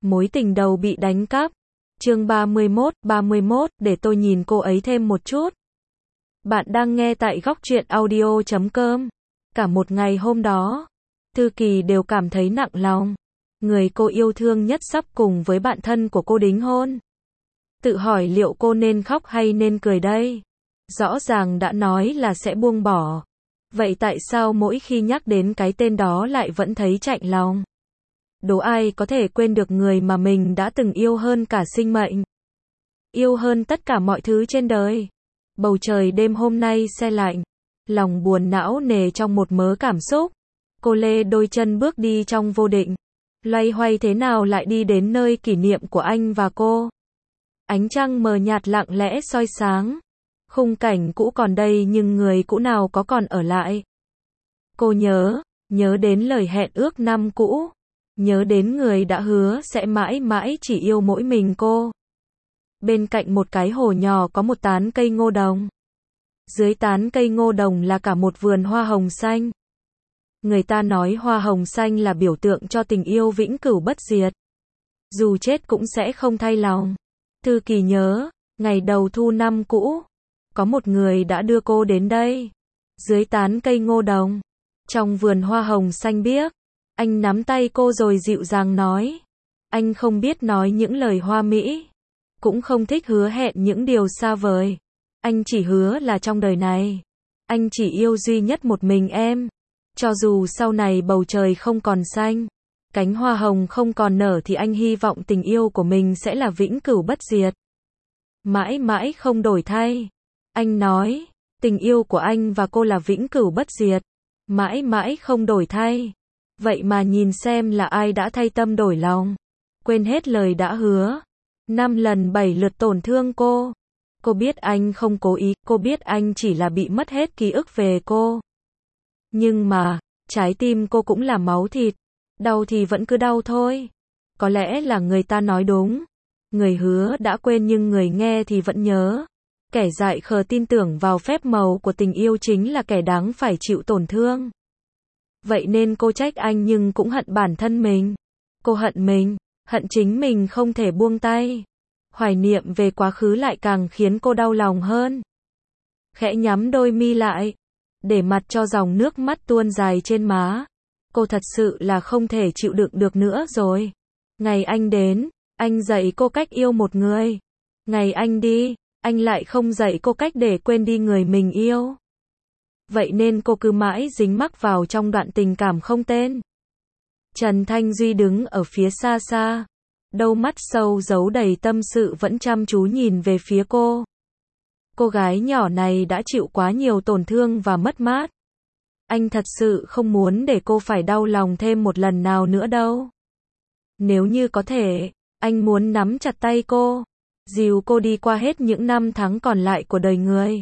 Mối tình đầu bị đánh cắp. Chương 31, để tôi nhìn cô ấy thêm một chút. Bạn đang nghe tại góc truyện audio.com. Cả một ngày hôm đó, Thư Kỳ đều cảm thấy nặng lòng. Người cô yêu thương nhất sắp cùng với bạn thân của cô đính hôn. Tự hỏi liệu cô nên khóc hay nên cười đây? Rõ ràng đã nói là sẽ buông bỏ. Vậy tại sao mỗi khi nhắc đến cái tên đó lại vẫn thấy chạnh lòng? Đố ai có thể quên được người mà mình đã từng yêu hơn cả sinh mệnh, yêu hơn tất cả mọi thứ trên đời. Bầu trời đêm hôm nay se lạnh, lòng buồn não nề trong một mớ cảm xúc. Cô lê đôi chân bước đi trong vô định, loay hoay thế nào lại đi đến nơi kỷ niệm của anh và cô. Ánh trăng mờ nhạt lặng lẽ soi sáng. Khung cảnh cũ còn đây nhưng người cũ nào có còn ở lại. Cô nhớ đến lời hẹn ước năm cũ. Nhớ đến người đã hứa sẽ mãi mãi chỉ yêu mỗi mình cô. Bên cạnh một cái hồ nhỏ có một tán cây ngô đồng. Dưới tán cây ngô đồng là cả một vườn hoa hồng xanh. Người ta nói hoa hồng xanh là biểu tượng cho tình yêu vĩnh cửu bất diệt. Dù chết cũng sẽ không thay lòng. Thư Kỳ nhớ, ngày đầu thu năm cũ, có một người đã đưa cô đến đây. Dưới tán cây ngô đồng, trong vườn hoa hồng xanh biếc, anh nắm tay cô rồi dịu dàng nói. Anh không biết nói những lời hoa mỹ, cũng không thích hứa hẹn những điều xa vời. Anh chỉ hứa là trong đời này, anh chỉ yêu duy nhất một mình em. Cho dù sau này bầu trời không còn xanh, cánh hoa hồng không còn nở thì anh hy vọng tình yêu của mình sẽ là vĩnh cửu bất diệt. Mãi mãi không đổi thay. Anh nói, tình yêu của anh và cô là vĩnh cửu bất diệt. Mãi mãi không đổi thay. Vậy mà nhìn xem là ai đã thay tâm đổi lòng. Quên hết lời đã hứa. 5 lần 7 lượt tổn thương cô. Cô biết anh không cố ý, cô biết anh chỉ là bị mất hết ký ức về cô. Nhưng mà, trái tim cô cũng là máu thịt. Đau thì vẫn cứ đau thôi. Có lẽ là người ta nói đúng. Người hứa đã quên nhưng người nghe thì vẫn nhớ. Kẻ dại khờ tin tưởng vào phép màu của tình yêu chính là kẻ đáng phải chịu tổn thương. Vậy nên cô trách anh nhưng cũng hận bản thân mình. Cô hận mình, hận chính mình không thể buông tay. Hoài niệm về quá khứ lại càng khiến cô đau lòng hơn. Khẽ nhắm đôi mi lại, để mặt cho dòng nước mắt tuôn dài trên má. Cô thật sự là không thể chịu đựng được nữa rồi. Ngày anh đến, anh dạy cô cách yêu một người. Ngày anh đi, anh lại không dạy cô cách để quên đi người mình yêu. Vậy nên cô cứ mãi dính mắc vào trong đoạn tình cảm không tên. Trần Thanh Duy đứng ở phía xa xa. Đôi mắt sâu giấu đầy tâm sự vẫn chăm chú nhìn về phía cô. Cô gái nhỏ này đã chịu quá nhiều tổn thương và mất mát. Anh thật sự không muốn để cô phải đau lòng thêm một lần nào nữa đâu. Nếu như có thể, anh muốn nắm chặt tay cô, dìu cô đi qua hết những năm tháng còn lại của đời người.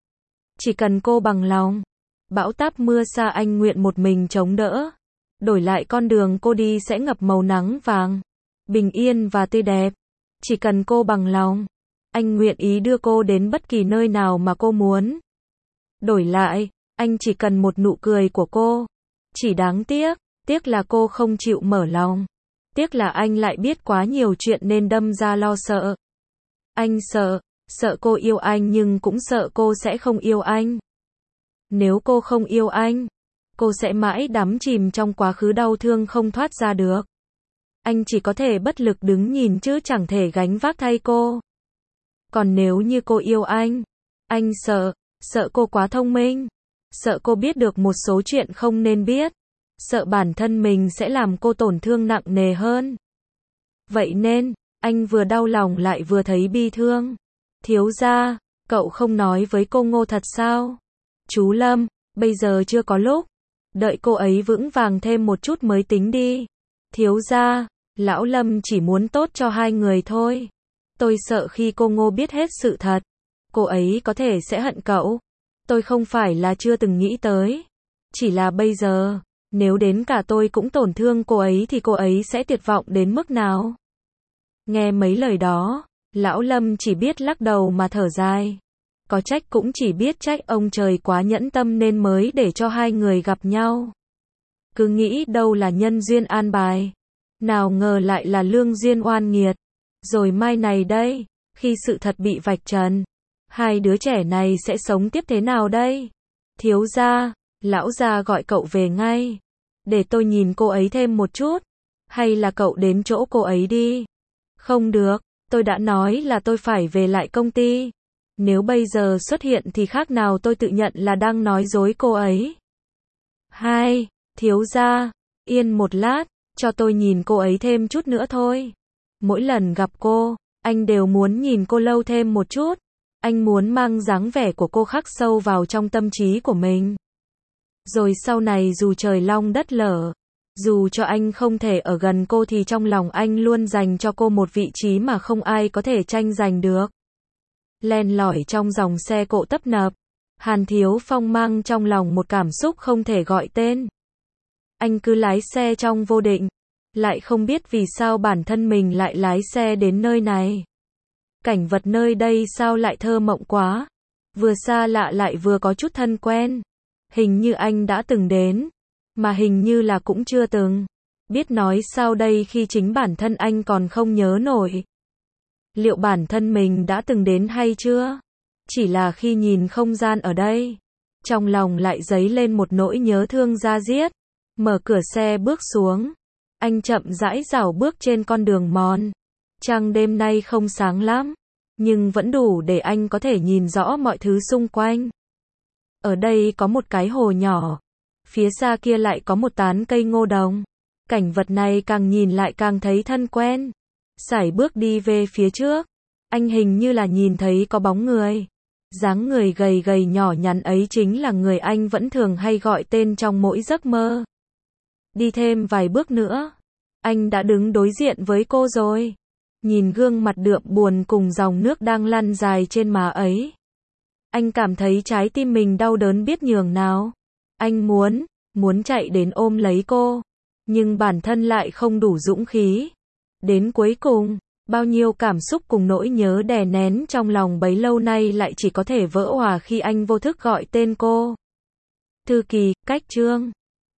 Chỉ cần cô bằng lòng, bão táp mưa xa anh nguyện một mình chống đỡ. Đổi lại con đường cô đi sẽ ngập màu nắng vàng, bình yên và tươi đẹp. Chỉ cần cô bằng lòng, anh nguyện ý đưa cô đến bất kỳ nơi nào mà cô muốn. Đổi lại, anh chỉ cần một nụ cười của cô. Chỉ đáng tiếc là cô không chịu mở lòng. Tiếc là anh lại biết quá nhiều chuyện nên đâm ra lo sợ. Anh sợ cô yêu anh nhưng cũng sợ cô sẽ không yêu anh. Nếu cô không yêu anh, cô sẽ mãi đắm chìm trong quá khứ đau thương không thoát ra được. Anh chỉ có thể bất lực đứng nhìn chứ chẳng thể gánh vác thay cô. Còn nếu như cô yêu anh sợ cô quá thông minh. Sợ cô biết được một số chuyện không nên biết. Sợ bản thân mình sẽ làm cô tổn thương nặng nề hơn. Vậy nên, anh vừa đau lòng lại vừa thấy bi thương. Thiếu gia, cậu không nói với cô Ngô thật sao? Chú Lâm, bây giờ chưa có lúc. Đợi cô ấy vững vàng thêm một chút mới tính đi. Thiếu gia, lão Lâm chỉ muốn tốt cho hai người thôi. Tôi sợ khi cô Ngô biết hết sự thật, cô ấy có thể sẽ hận cậu. Tôi không phải là chưa từng nghĩ tới. Chỉ là bây giờ, nếu đến cả tôi cũng tổn thương cô ấy thì cô ấy sẽ tuyệt vọng đến mức nào? Nghe mấy lời đó, lão Lâm chỉ biết lắc đầu mà thở dài. Có trách cũng chỉ biết trách ông trời quá nhẫn tâm nên mới để cho hai người gặp nhau. Cứ nghĩ đâu là nhân duyên an bài. Nào ngờ lại là lương duyên oan nghiệt. Rồi mai này đây, khi sự thật bị vạch trần, hai đứa trẻ này sẽ sống tiếp thế nào đây? Thiếu gia, lão gia gọi cậu về ngay. Để tôi nhìn cô ấy thêm một chút. Hay là cậu đến chỗ cô ấy đi? Không được, tôi đã nói là tôi phải về lại công ty. Nếu bây giờ xuất hiện thì khác nào tôi tự nhận là đang nói dối cô ấy. Hai, thiếu gia, yên một lát, cho tôi nhìn cô ấy thêm chút nữa thôi. Mỗi lần gặp cô, anh đều muốn nhìn cô lâu thêm một chút. Anh muốn mang dáng vẻ của cô khắc sâu vào trong tâm trí của mình. Rồi sau này dù trời long đất lở, dù cho anh không thể ở gần cô thì trong lòng anh luôn dành cho cô một vị trí mà không ai có thể tranh giành được. Len lỏi trong dòng xe cộ tấp nập, Hàn Thiếu Phong mang trong lòng một cảm xúc không thể gọi tên. Anh cứ lái xe trong vô định, lại không biết vì sao bản thân mình lại lái xe đến nơi này. Cảnh vật nơi đây sao lại thơ mộng quá, vừa xa lạ lại vừa có chút thân quen. Hình như anh đã từng đến, mà hình như là cũng chưa từng. Biết nói sao đây khi chính bản thân anh còn không nhớ nổi. Liệu bản thân mình đã từng đến hay chưa? Chỉ là khi nhìn không gian ở đây, trong lòng lại dấy lên một nỗi nhớ thương da diết. Mở cửa xe bước xuống, anh chậm rãi rảo bước trên con đường mòn. Trăng đêm nay không sáng lắm, nhưng vẫn đủ để anh có thể nhìn rõ mọi thứ xung quanh. Ở đây có một cái hồ nhỏ, phía xa kia lại có một tán cây ngô đồng. Cảnh vật này càng nhìn lại càng thấy thân quen. Sải bước đi về phía trước, anh hình như là nhìn thấy có bóng người. Dáng người gầy gầy nhỏ nhắn ấy chính là người anh vẫn thường hay gọi tên trong mỗi giấc mơ. Đi thêm vài bước nữa, anh đã đứng đối diện với cô rồi. Nhìn gương mặt đượm buồn cùng dòng nước đang lăn dài trên má ấy, anh cảm thấy trái tim mình đau đớn biết nhường nào. Anh muốn chạy đến ôm lấy cô, nhưng bản thân lại không đủ dũng khí. Đến cuối cùng, bao nhiêu cảm xúc cùng nỗi nhớ đè nén trong lòng bấy lâu nay lại chỉ có thể vỡ òa khi anh vô thức gọi tên cô. Thư Kỳ, cách Trương.